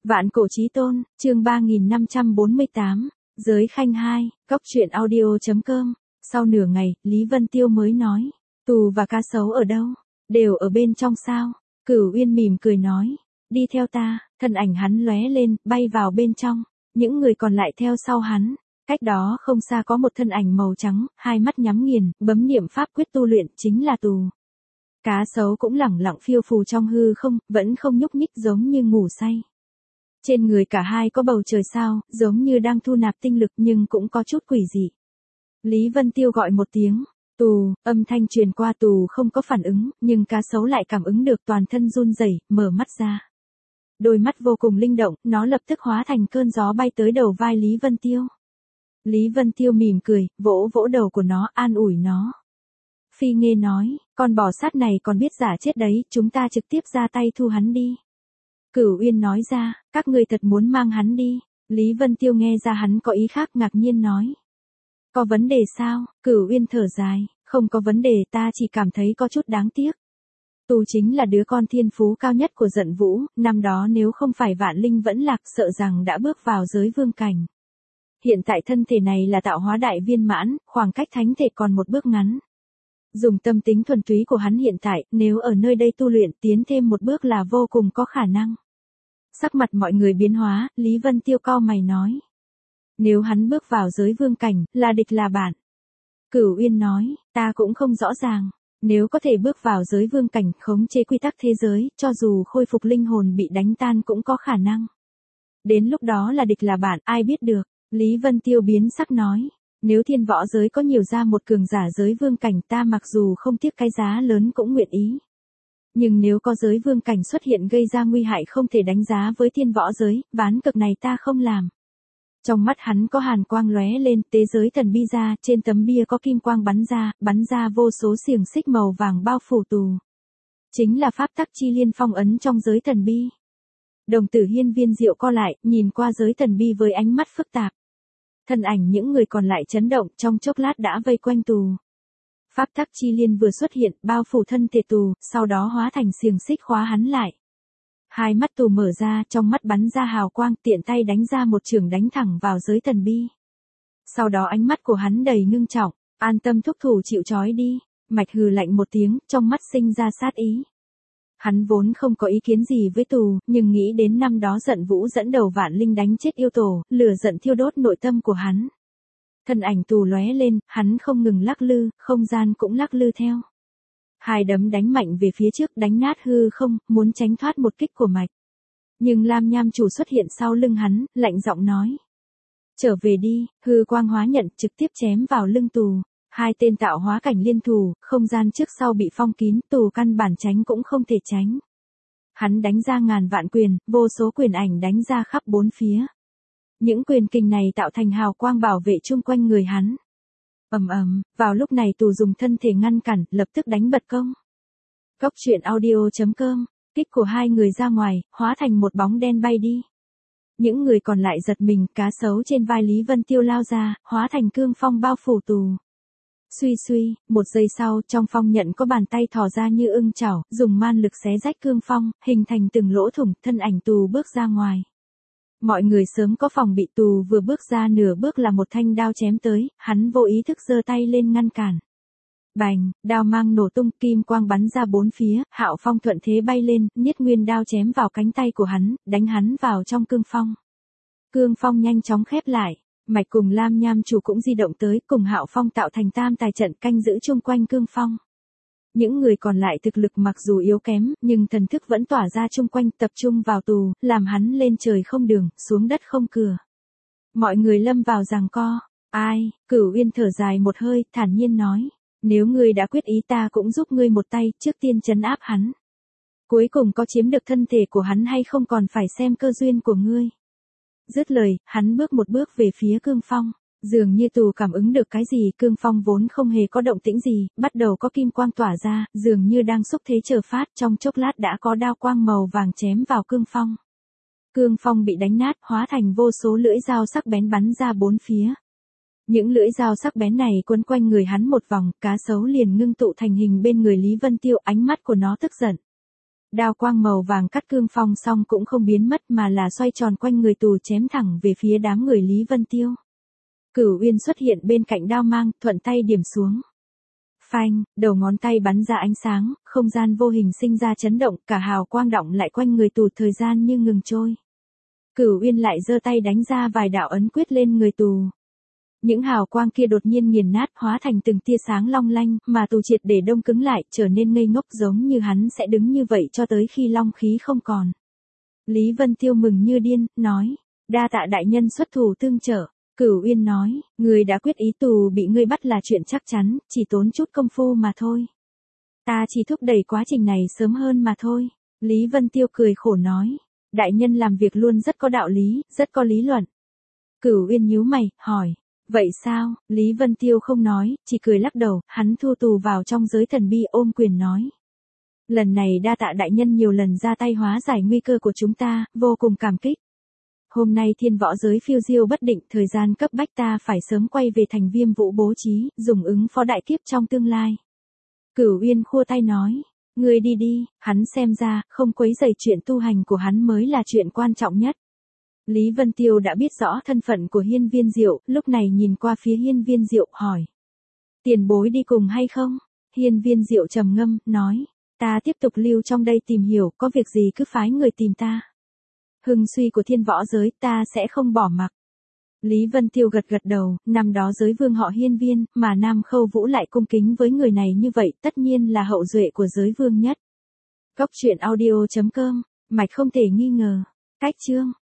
Vạn cổ chí tôn, chương 3548, giới khanh 2, cóc truyện audio.com. Sau nửa ngày, Lý Vân Tiêu mới nói, tù và cá sấu ở đâu? Đều ở bên trong sao? Cửu Uyên mỉm cười nói, đi theo ta. Thân ảnh hắn lóe lên, bay vào bên trong. Những người còn lại theo sau hắn. Cách đó không xa có một thân ảnh màu trắng, hai mắt nhắm nghiền, bấm niệm pháp quyết tu luyện, chính là tù. Cá sấu cũng lẳng lặng phiêu phù trong hư không, vẫn không nhúc nhích giống như ngủ say. Trên người cả hai có bầu trời sao, giống như đang thu nạp tinh lực nhưng cũng có chút quỷ dị. Lý Vân Tiêu gọi một tiếng, tù, âm thanh truyền qua. Tù không có phản ứng, nhưng cá sấu lại cảm ứng được, toàn thân run rẩy, mở mắt ra. Đôi mắt vô cùng linh động, nó lập tức hóa thành cơn gió bay tới đầu vai Lý Vân Tiêu. Lý Vân Tiêu mỉm cười, vỗ vỗ đầu của nó, an ủi nó. Phi Nghê nói, con bò sát này còn biết giả chết đấy, chúng ta trực tiếp ra tay thu hắn đi. Cửu Uyên nói ra, các ngươi thật muốn mang hắn đi. Lý Vân Tiêu nghe ra hắn có ý khác, ngạc nhiên nói. Có vấn đề sao? Cửu Uyên thở dài, không có vấn đề, ta chỉ cảm thấy có chút đáng tiếc. Tù chính là đứa con thiên phú cao nhất của Dận Vũ, năm đó nếu không phải vạn linh vẫn lạc sợ rằng đã bước vào giới vương cảnh. Hiện tại thân thể này là tạo hóa đại viên mãn, khoảng cách thánh thể còn một bước ngắn. Dùng tâm tính thuần túy của hắn hiện tại, nếu ở nơi đây tu luyện tiến thêm một bước là vô cùng có khả năng. Sắc mặt mọi người biến hóa, Lý Vân Tiêu cau mày nói. Nếu hắn bước vào giới vương cảnh, là địch là bạn. Cửu Uyên nói, ta cũng không rõ ràng. Nếu có thể bước vào giới vương cảnh, khống chế quy tắc thế giới, cho dù khôi phục linh hồn bị đánh tan cũng có khả năng. Đến lúc đó là địch là bạn, ai biết được. Lý Vân Tiêu biến sắc nói. Nếu thiên võ giới có nhiều ra một cường giả giới vương cảnh, ta mặc dù không tiếc cái giá lớn cũng nguyện ý. Nhưng nếu có giới vương cảnh xuất hiện gây ra nguy hại không thể đánh giá với thiên võ giới, ván cược này ta không làm. Trong mắt hắn có hàn quang lóe lên, tế giới thần bi ra, trên tấm bia có kim quang bắn ra vô số xiềng xích màu vàng bao phủ tù. Chính là pháp tắc chi liên phong ấn trong giới thần bi. Đồng tử hiên viên diệu co lại, nhìn qua giới thần bi với ánh mắt phức tạp. Thân ảnh những người còn lại chấn động, trong chốc lát đã vây quanh tù. Pháp tắc chi liên vừa xuất hiện, bao phủ thân thể tù, sau đó hóa thành xiềng xích khóa hắn lại. Hai mắt tù mở ra, trong mắt bắn ra hào quang, tiện tay đánh ra một chưởng đánh thẳng vào giới thần bi. Sau đó ánh mắt của hắn đầy ngưng trọng, an tâm thúc thủ chịu trói đi. Mạch hừ lạnh một tiếng, trong mắt sinh ra sát ý. Hắn vốn không có ý kiến gì với tù, nhưng nghĩ đến năm đó Dận Vũ dẫn đầu vạn linh đánh chết yêu tổ, lửa giận thiêu đốt nội tâm của hắn. Thân ảnh tù lóe lên, hắn không ngừng lắc lư, không gian cũng lắc lư theo. Hai đấm đánh mạnh về phía trước, đánh nát hư không, muốn tránh thoát một kích của mạch. Nhưng Lam Nham Chủ xuất hiện sau lưng hắn, lạnh giọng nói. Trở về đi, hư quang hóa nhận trực tiếp chém vào lưng tù. Hai tên tạo hóa cảnh liên thủ, không gian trước sau bị phong kín, tù căn bản tránh cũng không thể tránh. Hắn đánh ra ngàn vạn quyền, vô số quyền ảnh đánh ra khắp bốn phía. Những quyền kình này tạo thành hào quang bảo vệ chung quanh người hắn. Vào lúc này tù dùng thân thể ngăn cản, lập tức đánh bật công. Cóc truyện audio.com, kích của hai người ra ngoài, hóa thành một bóng đen bay đi. Những người còn lại giật mình, cá sấu trên vai Lý Vân Tiêu lao ra, hóa thành cương phong bao phủ tù. Suy, một giây sau, trong phong nhận có bàn tay thò ra như ưng chảo, dùng man lực xé rách cương phong, hình thành từng lỗ thủng, thân ảnh tù bước ra ngoài. Mọi người sớm có phòng bị, tù vừa bước ra nửa bước là một thanh đao chém tới, hắn vô ý thức giơ tay lên ngăn cản. Bành, đao mang nổ tung, kim quang bắn ra bốn phía, Hạo Phong thuận thế bay lên, Niết Nguyên đao chém vào cánh tay của hắn, đánh hắn vào trong cương phong. Cương phong nhanh chóng khép lại. Mạch cùng Lam Nham Chủ cũng di động tới, cùng Hạo Phong tạo thành tam tài trận canh giữ chung quanh cương phong. Những người còn lại thực lực mặc dù yếu kém, nhưng thần thức vẫn tỏa ra chung quanh, tập trung vào tù, làm hắn lên trời không đường, xuống đất không cửa. Mọi người lâm vào giằng co. Ai? Cửu Uyên thở dài một hơi, thản nhiên nói. Nếu ngươi đã quyết ý ta cũng giúp ngươi một tay, trước tiên trấn áp hắn. Cuối cùng có chiếm được thân thể của hắn hay không còn phải xem cơ duyên của ngươi. Dứt lời, hắn bước một bước về phía cương phong. Dường như tù cảm ứng được cái gì, cương phong vốn không hề có động tĩnh gì, bắt đầu có kim quang tỏa ra, dường như đang xúc thế chờ phát, trong chốc lát đã có đao quang màu vàng chém vào cương phong. Cương phong bị đánh nát, hóa thành vô số lưỡi dao sắc bén bắn ra bốn phía. Những lưỡi dao sắc bén này quấn quanh người hắn một vòng, cá sấu liền ngưng tụ thành hình bên người Lý Vân Tiêu, ánh mắt của nó tức giận. Đao quang màu vàng cắt cương phong xong cũng không biến mất mà là xoay tròn quanh người tù chém thẳng về phía đám người Lý Vân Tiêu. Cửu Uyên xuất hiện bên cạnh đao mang, thuận tay điểm xuống. Phanh, đầu ngón tay bắn ra ánh sáng, không gian vô hình sinh ra chấn động, cả hào quang đọng lại quanh người tù, thời gian như ngừng trôi. Cửu Uyên lại giơ tay đánh ra vài đạo ấn quyết lên người tù. Những hào quang kia đột nhiên nghiền nát, hóa thành từng tia sáng long lanh, mà tù triệt để đông cứng lại, trở nên ngây ngốc, giống như hắn sẽ đứng như vậy cho tới khi long khí không còn. Lý Vân Tiêu mừng như điên, nói, đa tạ đại nhân xuất thủ tương trợ. Cửu Uyên nói, người đã quyết ý tù bị ngươi bắt là chuyện chắc chắn, chỉ tốn chút công phu mà thôi. Ta chỉ thúc đẩy quá trình này sớm hơn mà thôi. Lý Vân Tiêu cười khổ nói, đại nhân làm việc luôn rất có đạo lý, rất có lý luận. Cửu Uyên nhíu mày, hỏi, vậy sao? Lý Vân Tiêu không nói, chỉ cười lắc đầu, hắn thu tù vào trong giới thần bi, ôm quyền nói. Lần này đa tạ đại nhân nhiều lần ra tay hóa giải nguy cơ của chúng ta, vô cùng cảm kích. Hôm nay thiên võ giới phiêu diêu bất định, thời gian cấp bách ta phải sớm quay về thành Viêm Vũ bố trí, dùng ứng phó đại kiếp trong tương lai. Cửu Uyên khua tay nói, ngươi đi đi, hắn xem ra, không quấy rầy chuyện tu hành của hắn mới là chuyện quan trọng nhất. Lý Vân Tiêu đã biết rõ thân phận của Hiên Viên Diệu, lúc này nhìn qua phía Hiên Viên Diệu, hỏi. Tiền bối đi cùng hay không? Hiên Viên Diệu trầm ngâm, nói, ta tiếp tục lưu trong đây tìm hiểu, có việc gì cứ phái người tìm ta. Hưng suy của thiên võ giới ta sẽ không bỏ mặc. Lý Vân Tiêu gật gật đầu, năm đó giới vương họ Hiên Viên, mà Nam Khâu Vũ lại cung kính với người này như vậy, tất nhiên là hậu duệ của giới vương nhất. Cốc truyện audio.com, mạch không thể nghi ngờ. Cách chương.